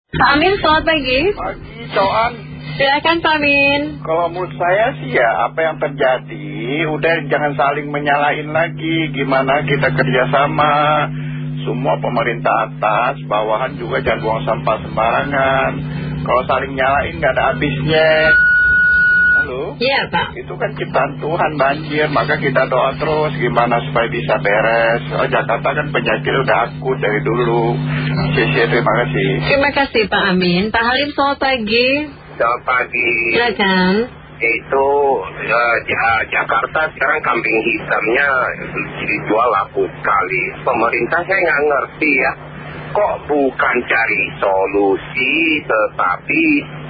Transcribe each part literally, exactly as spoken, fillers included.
Pak Amin, selamat pagi. Pagi, Coan. Silakan Pak Amin. Kalau menurut saya sih ya, apa yang terjadi, udah jangan saling menyalahin lagi. Gimana kita kerjasama, semua pemerintah atas, bawahan juga jangan buang sampah sembarangan. Kalau saling nyalain nggak ada habisnya. Halo? Iya Pak. Itu kan ciptaan Tuhan banjir, maka kita doa terus gimana supaya bisa beres. Oh, Jakarta kan penyakit udah akut dari dulu. Oke, terima kasih. Terima kasih Pak Amin. Pak Halim, selamat pagi. Selamat pagi. Silakan. Itu uh, ja- Jakarta sekarang kambing hitamnya dijual laku sekali. Pemerintah saya nggak ngerti ya, kok bukan cari solusi tetapi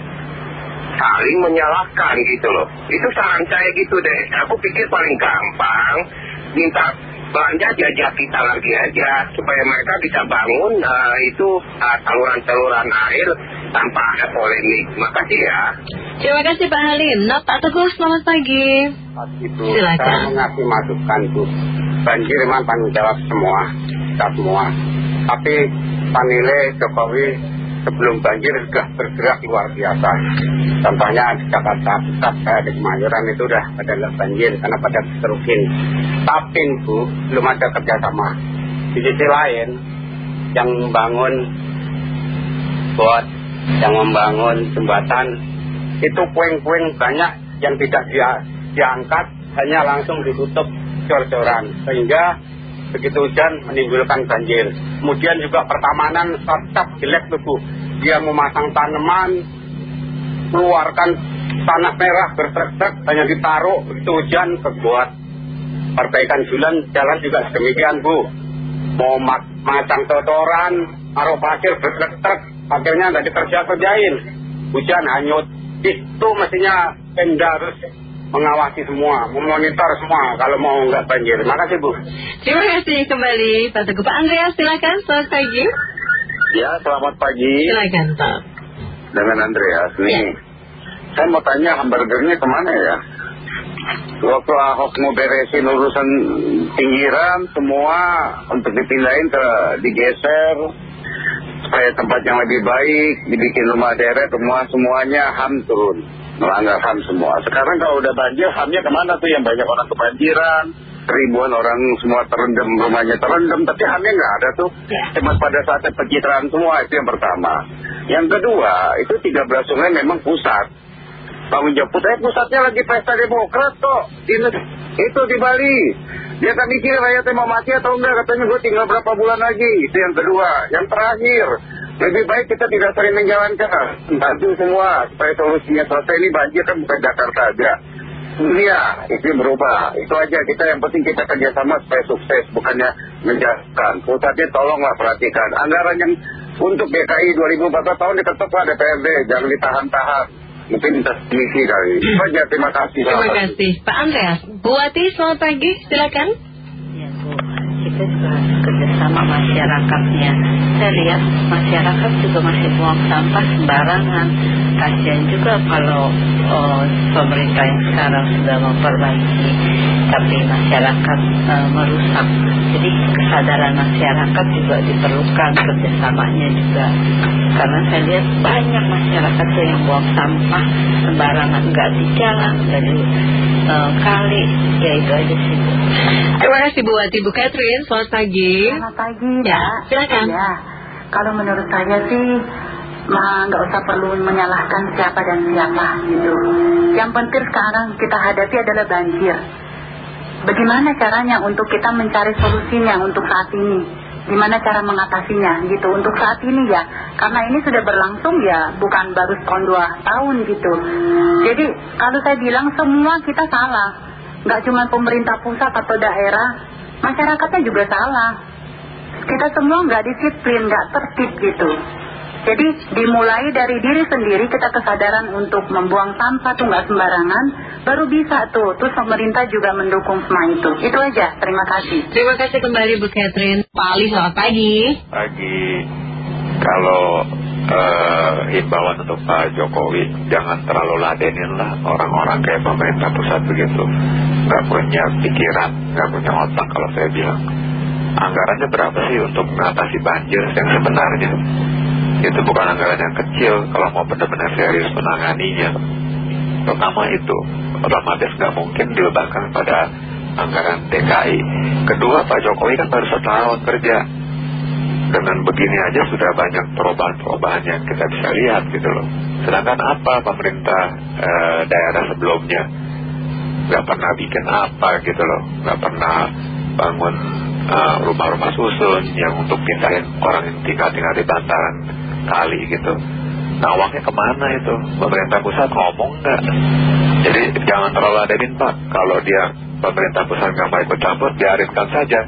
saling menyalahkan gitu loh. Itu saran saya gitu deh. Aku pikir paling gampang minta belanja jajah kita lagi aja supaya mereka bisa bangun uh, itu uh, saluran-saluran air tanpa ada polemik. Makasih ya. Terima kasih Pak Halim. Nah Pak Teguh, selamat pagi. Pagi Bu, Silakan. saya mengasih masukan Bu. Banjir memang tanggung jawab semua, kita semua. Tapi Panile Jokowi sebelum banjir sudah bergerak luar biasa. Contohnya di Jakarta Pusat, saya di Kemayoran itu udah pada banjir karena pada kerukin. Tapi Bu, belum ada kerjasama. Di sisi lain, yang membangun bot, yang membangun jembatan, itu puing-puing banyak yang tidak dia, diangkat, hanya langsung ditutup cor-coran. Sehingga begitu hujan menimbulkan banjir. Kemudian juga pertamanan tetap jelek tuh Bu. Dia memasang tanaman, keluarkan tanah merah bertrek-trek, hanya ditaruh, begitu hujan kebuat. Perbaikan jalan, jalan juga sedemikian Bu. Mau masang trotoaran, taruh pasir bertrek-trek, akhirnya nggak dikerja-kerjain. Hujan hanyut. Itu mestinya Pemda harus mengawasi semua, memonitor semua kalau mau nggak banjir. Terima kasih Bu. Terima kasih kembali Pak Teguh. Pak Andreas, silakan. Selamat pagi. Ya, selamat pagi. Silakan Pak. Dengan Andreas nih. Ya. Saya mau tanya hamburgernya kemana ya? Waktu Ahok mau beresin urusan pinggiran semua untuk dipindahin ke digeser supaya tempat yang lebih baik, dibikin rumah deret, semua semuanya H A M turun, melanggar H A M semua. Sekarang kalau udah banjir, H A M-nya kemana tuh? Yang banyak orang kebanjiran, ribuan orang semua terendam, rumahnya terendam, tapi H A M-nya nggak ada tuh. Cuma pada saatnya pencitraan semua, itu yang pertama. Yang kedua, itu tiga belas sungai memang pusat. Tanggung jawab pusat, eh, pusatnya lagi pesta demokrat kok. Di, itu di Bali. Dia kan mikir rakyatnya mau mati atau enggak. Katanya gue tinggal berapa bulan lagi. Itu yang kedua. Yang terakhir, lebih baik kita tidak sering menjalankan. Bantu semua supaya solusinya selesai. Ini banjir kan bukan Jakarta aja. Iya, itu berubah. Itu aja kita, yang penting kita kerjasama supaya sukses, bukannya menjatuhkan. Pusatnya tolonglah perhatikan. Anggaran yang untuk D K I dua ribu empat belas tahun diketok lah D P R D. Jangan ditahan-tahan. Mungkin kita misi kali. Itu aja, terima kasih. Terima kasih Pak Andreas. Bu Wati, selamat pagi. Silakan. Ya Bu, kita juga harus kerjasama masyarakatnya. Saya lihat masyarakat juga masih buang sampah sembarangan. Kasian juga kalau oh, pemerintah yang sekarang sudah memperbaiki, tapi masyarakat uh, merusak. Jadi kesadaran masyarakat juga diperlukan, kerjasamanya juga. Karena saya lihat banyak masyarakat tuh yang buang sampah sembarangan, nggak di jalan, nggak di uh, kali. Ya itu aja sih Bu. Terima kasih Bu Wati. Bu Catherine, selamat pagi. Selamat pagi, Ya, Mbak. silakan. Ya, kalau menurut saya sih mah nggak usah perlu menyalahkan siapa dan siapa gitu. Yang penting sekarang kita hadapi adalah banjir. Bagaimana caranya untuk kita mencari solusinya untuk saat ini? Gimana cara mengatasinya gitu untuk saat ini ya? Karena ini sudah berlangsung ya, bukan baru setahun dua tahun gitu. Jadi kalau saya bilang semua kita salah, nggak cuma pemerintah pusat atau daerah, masyarakatnya juga salah. Kita semua nggak disiplin, nggak tertib gitu. Jadi dimulai dari diri sendiri, kita kesadaran untuk membuang sampah tuh nggak sembarangan, baru bisa tuh. Terus pemerintah juga mendukung semua itu. Itu aja, terima kasih. Terima kasih kembali Bu Catherine. Pak Ali, selamat pagi. Pagi. Kalau uh, himbauan untuk Pak Jokowi, jangan terlalu ladenin lah orang-orang kayak pemerintah pusat begitu. Gak punya pikiran, gak punya otak kalau saya bilang. Anggarannya berapa sih untuk mengatasi banjir yang sebenarnya? Itu bukan anggaran yang kecil kalau mau benar-benar serius menanganinya. Pertama itu, otomatis nggak mungkin dibebankan pada anggaran D K I. Kedua, Pak Jokowi kan baru setahun kerja. Dengan begini aja sudah banyak perubahan-perubahan yang kita bisa lihat gitu loh. Sedangkan apa pemerintah eh, daerah sebelumnya nggak pernah bikin apa gitu loh, nggak pernah bangun uh, rumah-rumah susun yang untuk pindahin orang yang tinggal-tinggal di bantaran kali gitu. Nah, uangnya kemana itu? Pemerintah pusat ngomong nggak? Jadi jangan terlalu ladenin Pak. Kalau dia pemerintah pusat nggak mau ikut campur, biarinkan saja,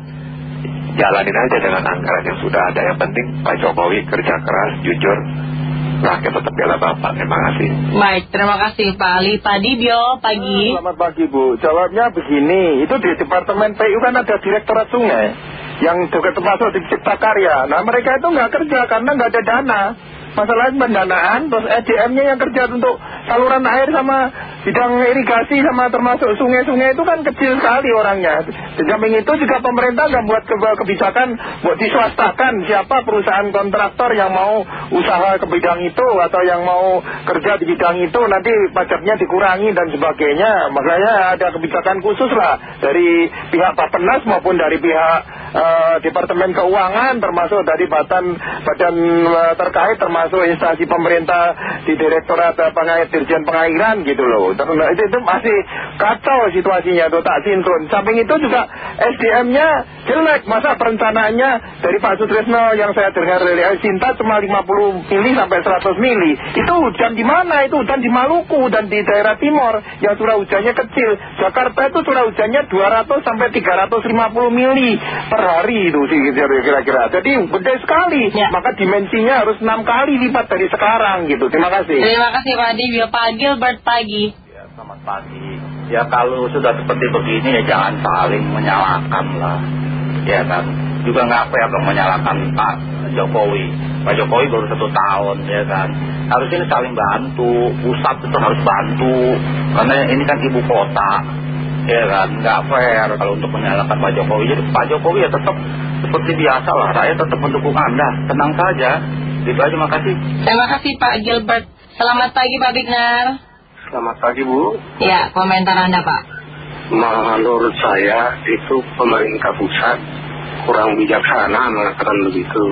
jalanin aja dengan anggaran yang sudah ada. Yang penting Pak Jokowi kerja keras, jujur, rakyat tetap bela Bapak. Terima kasih. Baik, terima kasih Pak Ali. Pak Dibyo, pagi. Selamat pagi Bu. Jawabnya begini, itu di Departemen P U kan ada Direktorat Sungai yang juga termasuk di Cipta Karya. Nah mereka itu nggak kerja karena nggak ada dana. Masalahnya pendanaan, terus S D M-nya yang kerja untuk saluran air sama bidang irigasi sama termasuk sungai-sungai itu kan kecil sekali orangnya. Di samping itu juga pemerintah nggak buat kebijakan buat diswastakan siapa perusahaan kontraktor yang mau usaha ke bidang itu atau yang mau kerja di bidang itu nanti pajaknya dikurangi dan sebagainya. Makanya ada kebijakan khusus lah dari pihak Bappenas maupun dari pihak uh, Departemen Keuangan termasuk dari badan badan uh, terkait termasuk masuk instansi pemerintah di Direktorat Pengairan, Dirjen Pengairan gitu loh. Itu, itu masih kacau situasinya tuh, tak sinkron. Samping itu juga S D M-nya jelek. Masa perencanaannya dari Pak Sutrisno yang saya dengar dari Sinta cuma lima puluh mili sampai seratus mili. Itu hujan di mana? Itu hujan di Maluku dan di daerah timur yang curah hujannya kecil. Jakarta itu curah hujannya dua ratus sampai tiga ratus lima puluh mili per hari itu sih kira-kira. Jadi gede sekali. Ya. Maka dimensinya harus enam kali lipat dari sekarang gitu. Terima kasih. Terima kasih Pak Dibyo. Pak Gilbert, pagi. Ya, selamat pagi. Ya kalau sudah seperti begini ya jangan saling menyalahkan lah. Ya kan. Juga nggak fair dong menyalahkan Pak Jokowi. Pak Jokowi baru satu tahun ya kan. Harusnya saling bantu. Pusat itu harus bantu. Karena ini kan ibu kota. Ya kan. Nggak fair kalau untuk menyalahkan Pak Jokowi. Jadi Pak Jokowi ya tetap seperti biasa lah. Rakyat tetap mendukung Anda. Tenang saja. Itu aja, makasih. Terima kasih Pak Gilbert. Selamat pagi Pak Bignar. Selamat pagi Bu. Ya, komentar Anda Pak. Menurut saya itu pemerintah pusat kurang bijaksana mengatakan begitu.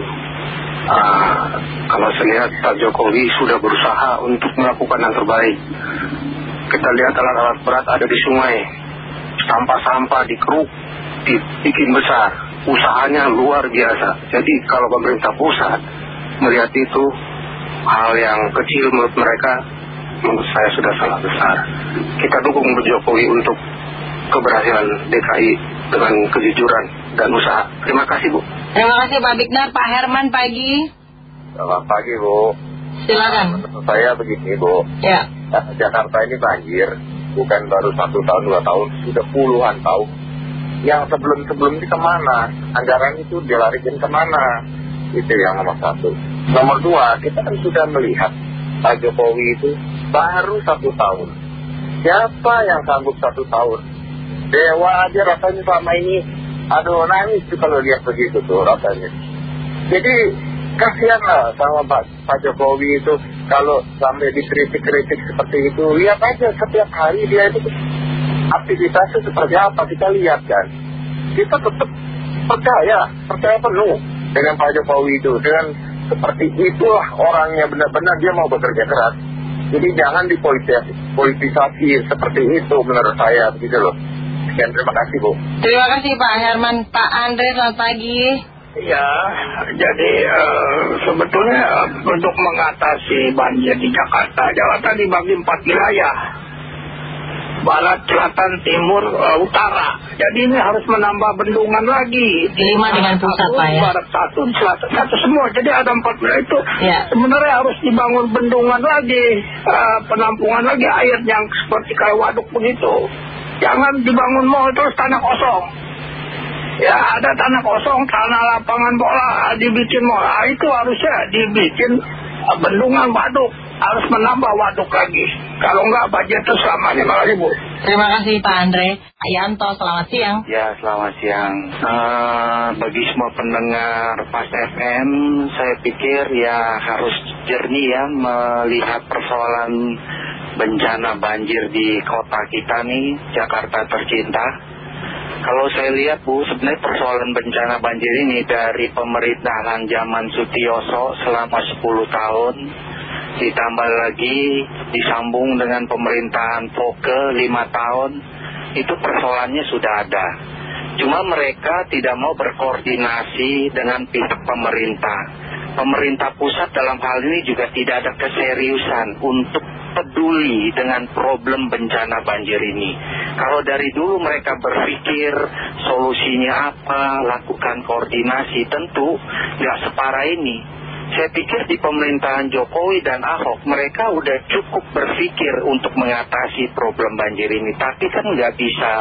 uh, Kalau saya lihat Pak Jokowi sudah berusaha untuk melakukan yang terbaik. Kita lihat alat-alat berat ada di sungai, sampah-sampah dikeruk, dibikin besar. Usahanya luar biasa. Jadi kalau pemerintah pusat melihat itu hal yang kecil menurut mereka, menurut saya sudah salah besar. Kita dukung Bu Jokowi untuk keberhasilan D K I dengan kejujuran dan usaha. Terima kasih Bu. Terima kasih Pak Bignar. Pak Herman, pagi. Selamat pagi Bu. Silakan. Menurut saya begini Bu. Ya. Jakarta ini banjir bukan baru satu tahun dua tahun, sudah puluhan tahun. Yang sebelum-sebelum ini kemana? Anggaran itu dilarikan kemana? Itu yang nomor satu. Nomor dua, kita kan sudah melihat Pak Jokowi itu baru satu tahun. Siapa yang sanggup satu tahun? Dewa aja rasanya selama ini, aduh nangis tuh kalau lihat begitu tuh rasanya. Jadi kasihanlah sama Pak, Pak Jokowi itu kalau sampai dikritik-kritik seperti itu. Lihat aja setiap hari dia itu aktivitasnya seperti apa, kita lihat kan. Kita tetap percaya, percaya penuh dengan Pak Jokowi itu. Dengan seperti itulah orangnya, benar-benar dia mau bekerja keras. Jadi jangan dipolitisasi seperti itu menurut saya begitu loh. Sekian, terima kasih Bu. Terima kasih Pak Herman. Pak Andre, selamat pagi. Ya, jadi uh, sebetulnya untuk mengatasi banjir di Jakarta, Jakarta dibagi empat wilayah, barat, selatan, timur, uh, utara. Jadi ini harus menambah bendungan lagi. Lima dengan pusat satu, Pak ya. Barat satu, selatan satu, semua. Jadi ada empat wilayah itu. Ya. Sebenarnya harus dibangun bendungan lagi, uh, penampungan lagi air yang seperti kayak waduk begitu. Jangan dibangun mall terus tanah kosong. Ya ada tanah kosong, tanah lapangan bola dibikin mall. Nah, itu harusnya dibikin uh, bendungan waduk. harus menambah waduk lagi. Kalau enggak banjir itu selamanya. Terima kasih, Bu. Terima kasih Pak Andre. Pak Yanto, selamat siang. Ya, selamat siang. Uh, bagi semua pendengar Pas F M, saya pikir ya harus jernih ya melihat persoalan bencana banjir di kota kita nih, Jakarta tercinta. Kalau saya lihat, Bu, sebenarnya persoalan bencana banjir ini dari pemerintahan zaman Sutioso selama sepuluh tahun, ditambah lagi disambung dengan pemerintahan Foke lima tahun, itu persoalannya sudah ada. Cuma mereka tidak mau berkoordinasi dengan pihak pemerintah. Pemerintah pusat dalam hal ini juga tidak ada keseriusan untuk peduli dengan problem bencana banjir ini. Kalau dari dulu mereka berpikir solusinya apa, lakukan koordinasi, tentu nggak separah ini. Saya pikir di pemerintahan Jokowi dan Ahok mereka udah cukup berpikir untuk mengatasi problem banjir ini. Tapi kan nggak bisa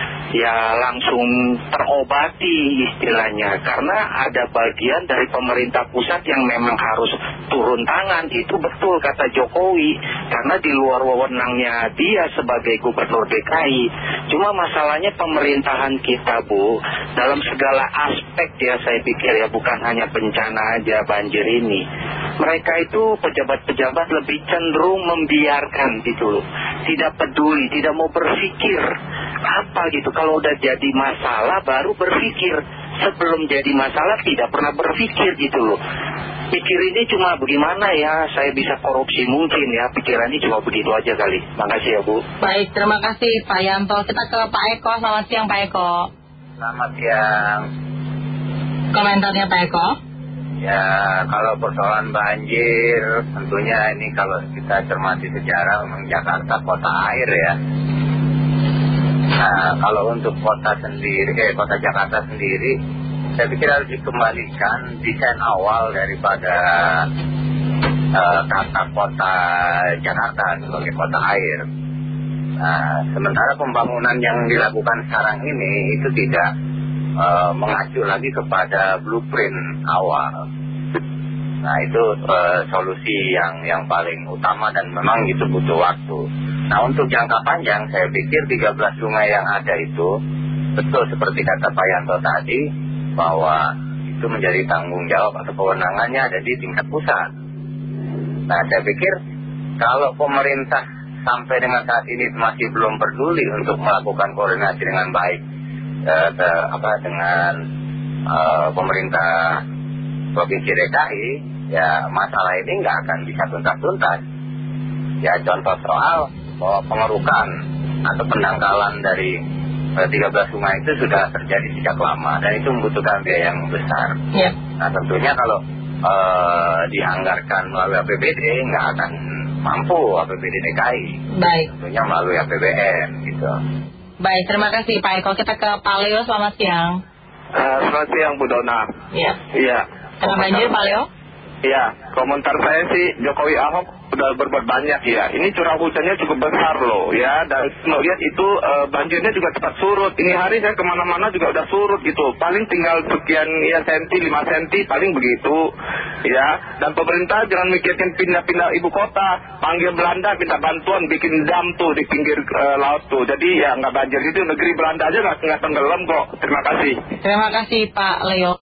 ya langsung terobati istilahnya. Karena ada bagian dari pemerintah pusat yang memang harus turun tangan. Itu betul kata Jokowi. Karena di luar wewenangnya dia sebagai gubernur D K I. Cuma masalahnya pemerintahan kita, Bu, dalam segala aspek ya saya pikir ya, bukan hanya bencana aja banjir ini. Ini. Mereka itu pejabat-pejabat lebih cenderung membiarkan gitu loh. Tidak peduli, tidak mau berpikir apa gitu. Kalau udah jadi masalah baru berpikir. Sebelum jadi masalah tidak pernah berpikir gitu loh. Pikir ini cuma bagaimana ya saya bisa korupsi mungkin ya. Pikirannya cuma begitu aja kali. Makasih ya, Bu. Baik, terima kasih Pak Yanto. Kita ke Pak Eko. Selamat siang Pak Eko. Selamat siang. Komentarnya Pak Eko? Ya, kalau persoalan banjir, tentunya ini kalau kita cermati sejarah, memang Jakarta kota air ya. Nah, kalau untuk kota sendiri, eh, kota Jakarta sendiri, saya pikir harus dikembalikan desain awal daripada uh, kata kota Jakarta sebagai kota air. Nah, sementara pembangunan yang dilakukan sekarang ini itu tidak Uh, mengacu lagi kepada blueprint awal. Nah, itu uh, solusi yang yang paling utama dan memang itu butuh waktu. Nah, untuk jangka panjang saya pikir tiga belas sungai yang ada itu betul seperti kata Pak Yanto tadi, bahwa itu menjadi tanggung jawab atau kewenangannya ada di tingkat pusat. Nah, saya pikir kalau pemerintah sampai dengan saat ini masih belum peduli untuk melakukan koordinasi dengan baik Uh, te, apa dengan uh, pemerintah Provinsi D K I, ya masalah ini nggak akan bisa tuntas-tuntas. Ya, contoh soal bahwa pengerukan atau pendangkalan dari uh, tiga belas sungai itu sudah terjadi sejak lama dan itu membutuhkan biaya yang besar. Yeah. Nah, tentunya kalau uh, dianggarkan melalui A P B D nggak akan mampu A P B D D K I. Baik. Tentunya melalui A P B N gitu. Baik, terima kasih Pak Eko. Kita ke Pak Leo, selamat siang. Uh, selamat siang Bu Dona. Iya. Iya. Kena banjir Pak Leo? Iya, komentar saya sih Jokowi Ahok udah berbuat banyak ya. Ini curah hujannya cukup besar loh ya. Dan melihat itu uh, banjirnya juga cepat surut. Ini hari saya kemana-mana juga udah surut gitu. Paling tinggal sekian ya senti, lima senti paling begitu ya. Dan pemerintah jangan mikirin pindah-pindah ibu kota. Panggil Belanda minta bantuan bikin dam tuh di pinggir uh, laut tuh. Jadi ya nggak banjir gitu. Negeri Belanda aja nggak tenggelam kok. Terima kasih. Terima kasih Pak Leo.